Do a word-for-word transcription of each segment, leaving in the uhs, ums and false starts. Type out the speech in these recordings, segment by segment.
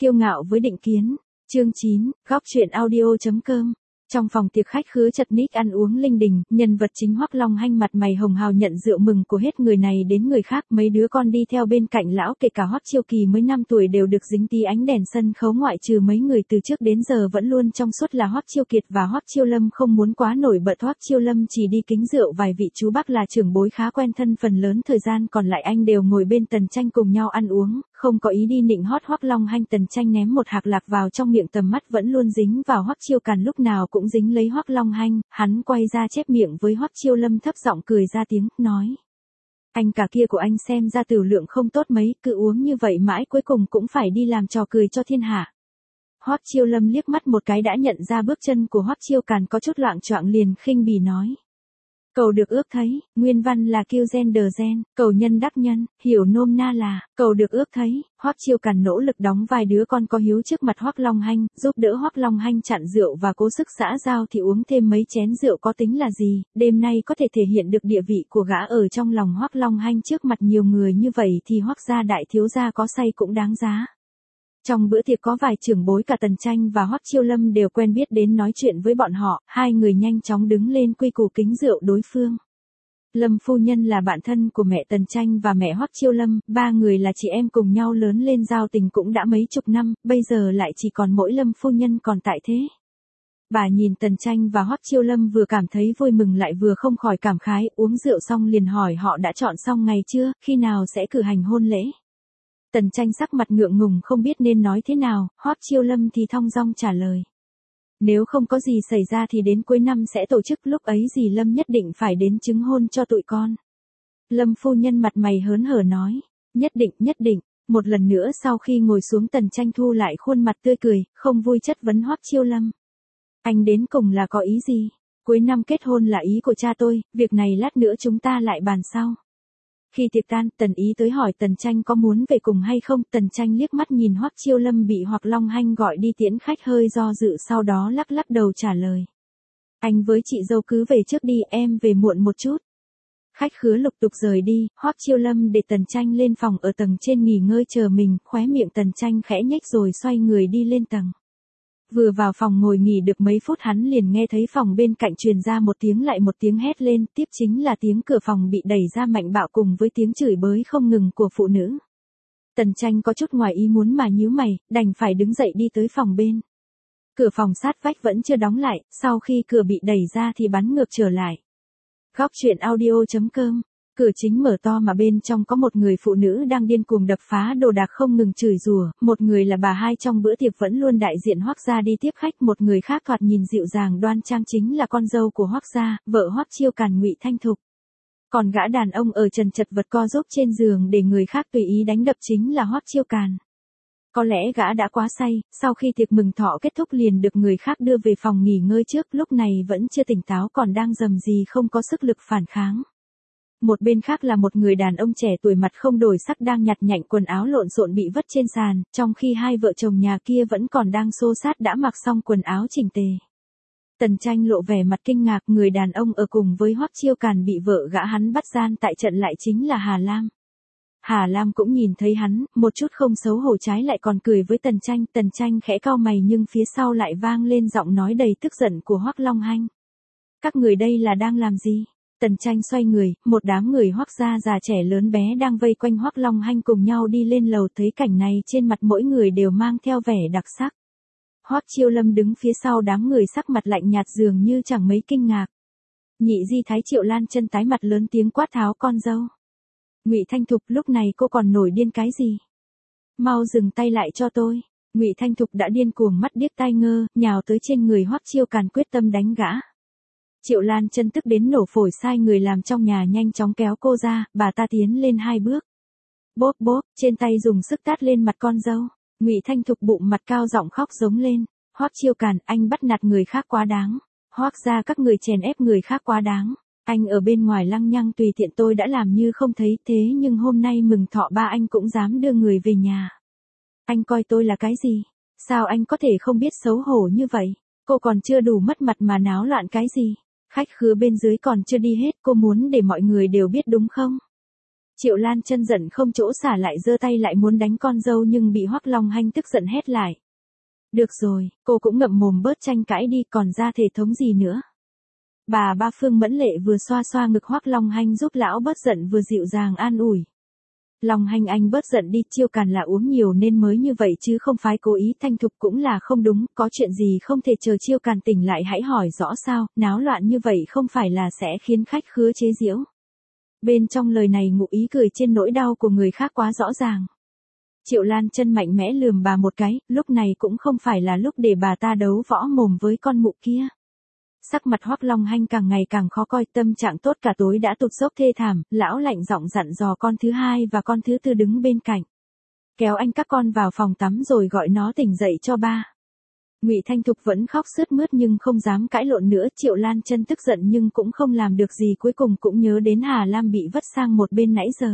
Kiêu ngạo với định kiến. Chương chín, góc truyện audio.com. Trong phòng tiệc khách khứa chật ních ăn uống linh đình, nhân vật chính Hoắc Long Hanh mặt mày hồng hào nhận rượu mừng của hết người này đến người khác, mấy đứa con đi theo bên cạnh lão kể cả Hoắc Chiêu Kỳ mới năm tuổi đều được dính tí ánh đèn sân khấu, ngoại trừ mấy người từ trước đến giờ vẫn luôn trong suốt là Hoắc Chiêu Kiệt và Hoắc Chiêu Lâm không muốn quá nổi bật. Hoắc Chiêu Lâm chỉ đi kính rượu vài vị chú bác là trưởng bối khá quen thân, phần lớn thời gian còn lại anh đều ngồi bên Tần Tranh cùng nhau ăn uống, không có ý đi nịnh hót Hoắc Long Hanh. Tần Tranh ném một hạt lạc vào trong miệng, tầm mắt vẫn luôn dính vào Hoắc Chiêu Càn, lúc nào cũng dính lấy Hoắc Long Hanh. Hắn quay ra chép miệng với Hoắc Chiêu Lâm, thấp giọng cười ra tiếng, nói: anh cả kia của anh xem ra tiểu lượng không tốt mấy, cứ uống như vậy mãi cuối cùng cũng phải đi làm trò cười cho thiên hạ. Hoắc Chiêu Lâm liếc mắt một cái đã nhận ra bước chân của Hoắc Chiêu Càn có chút loạng choạng, liền khinh bỉ nói: cầu được ước thấy, nguyên văn là kiêu gen đờ gen, cầu nhân đắc nhân, hiểu nôm na là cầu được ước thấy. Hoắc Chiêu Càn nỗ lực đóng vai đứa con có hiếu trước mặt Hoắc Long Hanh, giúp đỡ Hoắc Long Hanh chặn rượu và cố sức xã giao thì uống thêm mấy chén rượu có tính là gì, đêm nay có thể thể hiện được địa vị của gã ở trong lòng Hoắc Long Hanh trước mặt nhiều người như vậy thì Hoắc gia đại thiếu gia có say cũng đáng giá. Trong bữa tiệc có vài trưởng bối, cả Tần Tranh và Hoắc Chiêu Lâm đều quen biết đến nói chuyện với bọn họ, hai người nhanh chóng đứng lên quy củ kính rượu đối phương. Lâm phu nhân là bạn thân của mẹ Tần Tranh và mẹ Hoắc Chiêu Lâm, ba người là chị em cùng nhau lớn lên, giao tình cũng đã mấy chục năm, bây giờ lại chỉ còn mỗi Lâm phu nhân còn tại thế. Bà nhìn Tần Tranh và Hoắc Chiêu Lâm vừa cảm thấy vui mừng lại vừa không khỏi cảm khái, uống rượu xong liền hỏi họ đã chọn xong ngày chưa, khi nào sẽ cử hành hôn lễ. Tần Tranh sắc mặt ngượng ngùng không biết nên nói thế nào, Hoắc Chiêu Lâm thì thong dong trả lời: nếu không có gì xảy ra thì đến cuối năm sẽ tổ chức, lúc ấy dì Lâm nhất định phải đến chứng hôn cho tụi con. Lâm phu nhân mặt mày hớn hở nói: nhất định, nhất định. Một lần nữa sau khi ngồi xuống, Tần Tranh thu lại khuôn mặt tươi cười, không vui chất vấn Hoắc Chiêu Lâm: anh đến cùng là có ý gì? Cuối năm kết hôn là ý của cha tôi, việc này lát nữa chúng ta lại bàn sau. Khi tiệc tan, Tần Ý tới hỏi Tần Tranh có muốn về cùng hay không. Tần Tranh liếc mắt nhìn Hoắc Chiêu Lâm bị Hoắc Long Hanh gọi đi tiễn khách, hơi do dự sau đó lắc lắc đầu trả lời: anh với chị dâu cứ về trước đi, em về muộn một chút. Khách khứa lục tục rời đi, Hoắc Chiêu Lâm để Tần Tranh lên phòng ở tầng trên nghỉ ngơi chờ mình, khóe miệng Tần Tranh khẽ nhếch rồi xoay người đi lên tầng. Vừa vào phòng ngồi nghỉ được mấy phút, hắn liền nghe thấy phòng bên cạnh truyền ra một tiếng lại một tiếng hét lên, tiếp chính là tiếng cửa phòng bị đẩy ra mạnh bạo cùng với tiếng chửi bới không ngừng của phụ nữ. Tần Tranh có chút ngoài ý muốn mà nhíu mày, đành phải đứng dậy đi tới phòng bên. Cửa phòng sát vách vẫn chưa đóng lại, sau khi cửa bị đẩy ra thì bắn ngược trở lại. Góc truyện audio.com. Cửa chính mở to mà bên trong có một người phụ nữ đang điên cuồng đập phá đồ đạc không ngừng chửi rủa, một người là bà hai trong bữa tiệc vẫn luôn đại diện Hoắc gia đi tiếp khách, một người khác thoạt nhìn dịu dàng đoan trang chính là con dâu của Hoắc gia, vợ Hoắc Chiêu Càn Ngụy Thanh Thục. Còn gã đàn ông ở trần chật vật co giúp trên giường để người khác tùy ý đánh đập chính là Hoắc Chiêu Càn. Có lẽ gã đã quá say, sau khi tiệc mừng thọ kết thúc liền được người khác đưa về phòng nghỉ ngơi trước, lúc này vẫn chưa tỉnh táo, còn đang rầm rì không có sức lực phản kháng. Một bên khác là một người đàn ông trẻ tuổi mặt không đổi sắc đang nhặt nhạnh quần áo lộn xộn bị vứt trên sàn, trong khi hai vợ chồng nhà kia vẫn còn đang xô xát đã mặc xong quần áo chỉnh tề. Tần Tranh lộ vẻ mặt kinh ngạc, người đàn ông ở cùng với Hoắc Chiêu Càn bị vợ gã hắn bắt gian tại trận lại chính là Hà Lam. Hà Lam cũng nhìn thấy hắn, một chút không xấu hổ, trái lại còn cười với Tần Tranh. Tần Tranh khẽ cau mày nhưng phía sau lại vang lên giọng nói đầy tức giận của Hoắc Long Hanh: các người đây là đang làm gì? Tần Tranh xoay người, một đám người Hoắc gia già trẻ lớn bé đang vây quanh Hoắc Long Hanh cùng nhau đi lên lầu, thấy cảnh này trên mặt mỗi người đều mang theo vẻ đặc sắc. Hoắc Chiêu Lâm đứng phía sau đám người sắc mặt lạnh nhạt dường như chẳng mấy kinh ngạc. Nhị di thái Triệu Lan chân tái mặt lớn tiếng quát tháo con dâu. Ngụy Thanh Thục, lúc này cô còn nổi điên cái gì? Mau dừng tay lại cho tôi. Ngụy Thanh Thục đã điên cuồng mắt điếc tai ngơ, nhào tới trên người Hoắc Chiêu Càn quyết tâm đánh gã. Triệu Lan chân tức đến nổ phổi, sai người làm trong nhà nhanh chóng kéo cô ra, bà ta tiến lên hai bước. Bốp bốp, trên tay dùng sức tát lên mặt con dâu. Ngụy Thanh Thục bụng mặt cao giọng khóc giống lên: Hoắc Chiêu Càn, anh bắt nạt người khác quá đáng. Hoắc gia các người chèn ép người khác quá đáng. Anh ở bên ngoài lăng nhăng tùy tiện tôi đã làm như không thấy, thế nhưng hôm nay mừng thọ ba anh cũng dám đưa người về nhà. Anh coi tôi là cái gì? Sao anh có thể không biết xấu hổ như vậy? Cô còn chưa đủ mất mặt mà náo loạn cái gì? Khách khứa bên dưới còn chưa đi hết, cô muốn để mọi người đều biết đúng không? Triệu Lan Chân giận không chỗ xả lại giơ tay lại muốn đánh con dâu nhưng bị Hoắc Long Hanh tức giận hét lại. Được rồi, cô cũng ngậm mồm bớt tranh cãi đi, còn ra thể thống gì nữa. Bà ba Phương Mẫn Lệ vừa xoa xoa ngực Hoắc Long Hanh giúp lão bớt giận vừa dịu dàng an ủi. Long Hanh anh bớt giận đi, Chiêu Càn là uống nhiều nên mới như vậy chứ không phải cố ý, Thanh Thục cũng là không đúng, có chuyện gì không thể chờ Chiêu Càn tỉnh lại hãy hỏi rõ sao, náo loạn như vậy không phải là sẽ khiến khách khứa chế giễu. Bên trong lời này ngụ ý cười trên nỗi đau của người khác quá rõ ràng. Triệu Lan Chân mạnh mẽ lườm bà một cái, lúc này cũng không phải là lúc để bà ta đấu võ mồm với con mụ kia. Sắc mặt Hoắc Long Hanh càng ngày càng khó coi, tâm trạng tốt cả tối đã tụt dốc thê thảm, lão lạnh giọng dặn dò con thứ hai và con thứ tư đứng bên cạnh. Kéo anh các con vào phòng tắm rồi gọi nó tỉnh dậy cho ba. Ngụy Thanh Thục vẫn khóc sướt mướt nhưng không dám cãi lộn nữa, Triệu Lan Chân tức giận nhưng cũng không làm được gì, cuối cùng cũng nhớ đến Hà Lam bị vất sang một bên nãy giờ.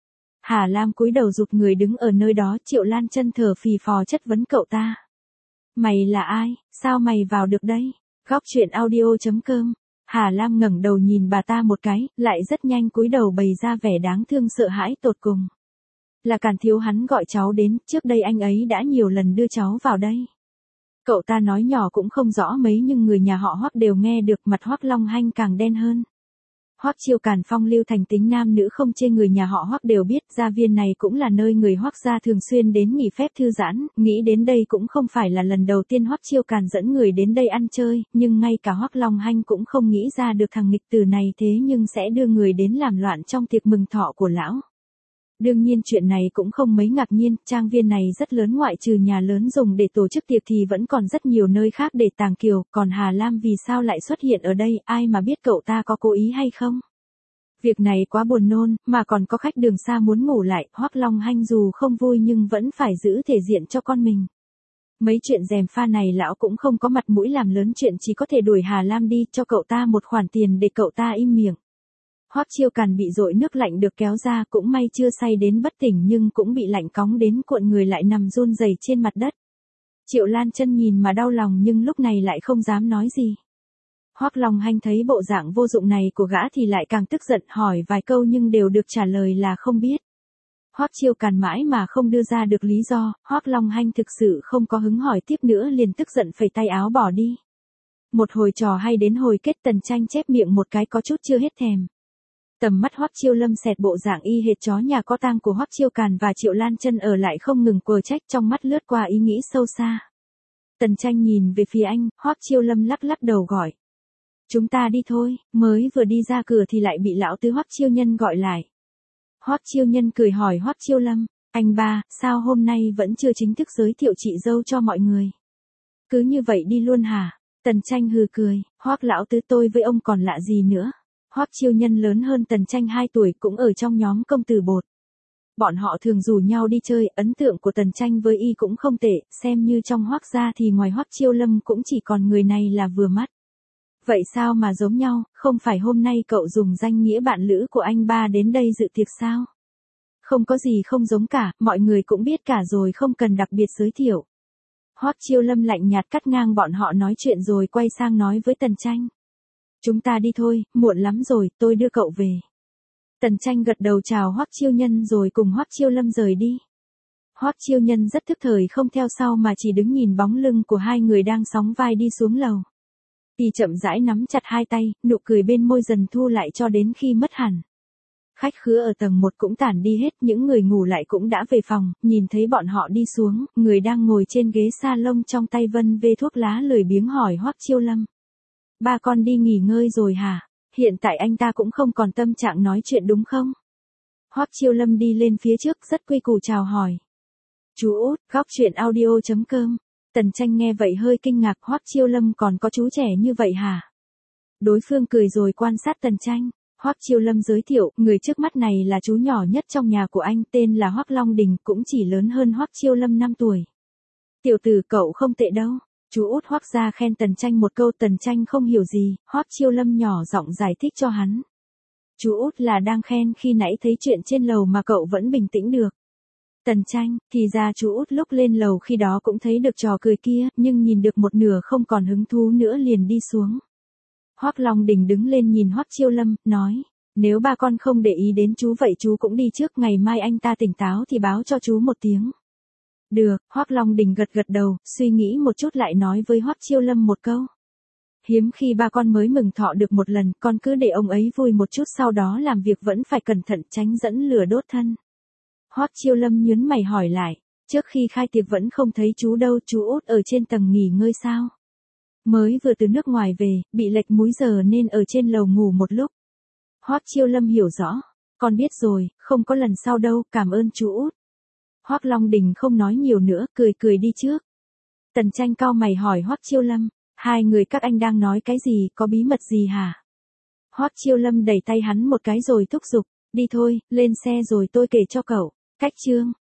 Hà Lam cúi đầu rụt người đứng ở nơi đó, Triệu Lan Chân thở phì phò chất vấn cậu ta. Mày là ai, sao mày vào được đây? Góc truyện audio chấm com. Hà Lam ngẩng đầu nhìn bà ta một cái, lại rất nhanh cúi đầu bày ra vẻ đáng thương sợ hãi tột cùng. Là Càn thiếu hắn gọi cháu đến, trước đây anh ấy đã nhiều lần đưa cháu vào đây. Cậu ta nói nhỏ cũng không rõ mấy nhưng người nhà họ Hoắc đều nghe được, mặt Hoắc Long Hanh càng đen hơn. Hoắc Chiêu Càn phong lưu thành tính nam nữ không chê, người nhà họ Hoắc đều biết, gia viên này cũng là nơi người Hoắc gia thường xuyên đến nghỉ phép thư giãn, nghĩ đến đây cũng không phải là lần đầu tiên Hoắc Chiêu Càn dẫn người đến đây ăn chơi, nhưng ngay cả Hoắc Long Hanh cũng không nghĩ ra được thằng nghịch tử này thế nhưng sẽ đưa người đến làm loạn trong tiệc mừng thọ của lão. Đương nhiên chuyện này cũng không mấy ngạc nhiên, trang viên này rất lớn, ngoại trừ nhà lớn dùng để tổ chức tiệc thì vẫn còn rất nhiều nơi khác để tàng kiều, còn Hà Lam vì sao lại xuất hiện ở đây, ai mà biết cậu ta có cố ý hay không. Việc này quá buồn nôn, mà còn có khách đường xa muốn ngủ lại, Hoắc Long Hanh dù không vui nhưng vẫn phải giữ thể diện cho con mình. Mấy chuyện gièm pha này lão cũng không có mặt mũi làm lớn chuyện, chỉ có thể đuổi Hà Lam đi, cho cậu ta một khoản tiền để cậu ta im miệng. Hoắc Chiêu Càn bị dội nước lạnh được kéo ra, cũng may chưa say đến bất tỉnh nhưng cũng bị lạnh cóng đến cuộn người lại nằm run rẩy trên mặt đất. Triệu Lan Chân nhìn mà đau lòng nhưng lúc này lại không dám nói gì. Hoắc Long Hanh thấy bộ dạng vô dụng này của gã thì lại càng tức giận, hỏi vài câu nhưng đều được trả lời là không biết. Hoắc Chiêu Càn mãi mà không đưa ra được lý do, Hoắc Long Hanh thực sự không có hứng hỏi tiếp nữa, liền tức giận phẩy tay áo bỏ đi. Một hồi trò hay đến hồi kết, Tần Tranh chép miệng một cái có chút chưa hết thèm. Tầm mắt Hoắc Chiêu Lâm xẹt bộ dạng y hệt chó nhà có tang của Hoắc Chiêu Càn và Triệu Lan Chân ở lại không ngừng quờ trách, trong mắt lướt qua ý nghĩ sâu xa. Tần Tranh nhìn về phía anh, Hoắc Chiêu Lâm lắc lắc đầu gọi. Chúng ta đi thôi, mới vừa đi ra cửa thì lại bị lão tứ Hoắc Chiêu Nhân gọi lại. Hoắc Chiêu Nhân cười hỏi Hoắc Chiêu Lâm, anh ba, sao hôm nay vẫn chưa chính thức giới thiệu chị dâu cho mọi người? Cứ như vậy đi luôn hả? Tần Tranh hừ cười, Hoắc lão tứ tôi với ông còn lạ gì nữa? Hoắc Chiêu Nhân lớn hơn Tần Tranh hai tuổi, cũng ở trong nhóm công tử bột. Bọn họ thường rủ nhau đi chơi, ấn tượng của Tần Tranh với y cũng không tệ, xem như trong Hoắc gia thì ngoài Hoắc Chiêu Lâm cũng chỉ còn người này là vừa mắt. Vậy sao mà giống nhau, không phải hôm nay cậu dùng danh nghĩa bạn lữ của anh ba đến đây dự tiệc sao? Không có gì không giống cả, mọi người cũng biết cả rồi, không cần đặc biệt giới thiệu. Hoắc Chiêu Lâm lạnh nhạt cắt ngang bọn họ nói chuyện rồi quay sang nói với Tần Tranh. Chúng ta đi thôi, muộn lắm rồi, tôi đưa cậu về. Tần Tranh gật đầu chào Hoắc Chiêu Nhân rồi cùng Hoắc Chiêu Lâm rời đi. Hoắc Chiêu Nhân rất thức thời không theo sau mà chỉ đứng nhìn bóng lưng của hai người đang sóng vai đi xuống lầu. Y chậm rãi nắm chặt hai tay, nụ cười bên môi dần thu lại cho đến khi mất hẳn. Khách khứa ở tầng một cũng tản đi hết, những người ngủ lại cũng đã về phòng, nhìn thấy bọn họ đi xuống, người đang ngồi trên ghế salon trong tay vân vê thuốc lá lười biếng hỏi Hoắc Chiêu Lâm. Ba con đi nghỉ ngơi rồi hả? Hiện tại anh ta cũng không còn tâm trạng nói chuyện đúng không? Hoắc Chiêu Lâm đi lên phía trước rất quy củ chào hỏi. Chú Út, góc truyện audio chấm com. Tần Tranh nghe vậy hơi kinh ngạc, Hoắc Chiêu Lâm còn có chú trẻ như vậy hả? Đối phương cười rồi quan sát Tần Tranh. Hoắc Chiêu Lâm giới thiệu, người trước mắt này là chú nhỏ nhất trong nhà của anh, tên là Hoắc Long Đình, cũng chỉ lớn hơn Hoắc Chiêu Lâm năm tuổi. Tiểu tử cậu không tệ đâu. Chú Út Hoắc gia khen Tần Tranh một câu. Tần Tranh không hiểu gì, Hoắc Chiêu Lâm nhỏ giọng giải thích cho hắn. Chú Út là đang khen khi nãy thấy chuyện trên lầu mà cậu vẫn bình tĩnh được. Tần Tranh, thì ra chú Út lúc lên lầu khi đó cũng thấy được trò cười kia, nhưng nhìn được một nửa không còn hứng thú nữa liền đi xuống. Hoắc Long Đình đứng lên nhìn Hoắc Chiêu Lâm, nói, Nếu ba con không để ý đến chú vậy chú cũng đi trước, ngày mai anh ta tỉnh táo thì báo cho chú một tiếng. Được, Hoắc Long Đình gật gật đầu, suy nghĩ một chút lại nói với Hoắc Chiêu Lâm một câu. Hiếm khi ba con mới mừng thọ được một lần, con cứ để ông ấy vui một chút, sau đó làm việc vẫn phải cẩn thận tránh dẫn lửa đốt thân. Hoắc Chiêu Lâm nhướng mày hỏi lại, trước khi khai tiệc vẫn không thấy chú đâu, chú Út ở trên tầng nghỉ ngơi sao? Mới vừa từ nước ngoài về, bị lệch múi giờ nên ở trên lầu ngủ một lúc. Hoắc Chiêu Lâm hiểu rõ, con biết rồi, không có lần sau đâu, cảm ơn chú Út. Hoắc Long Đình không nói nhiều nữa, cười cười đi trước. Tần Tranh cau mày hỏi Hoắc Chiêu Lâm, hai người các anh đang nói cái gì, có bí mật gì hả? Hoắc Chiêu Lâm đẩy tay hắn một cái rồi thúc giục, đi thôi, lên xe rồi tôi kể cho cậu. Cách chương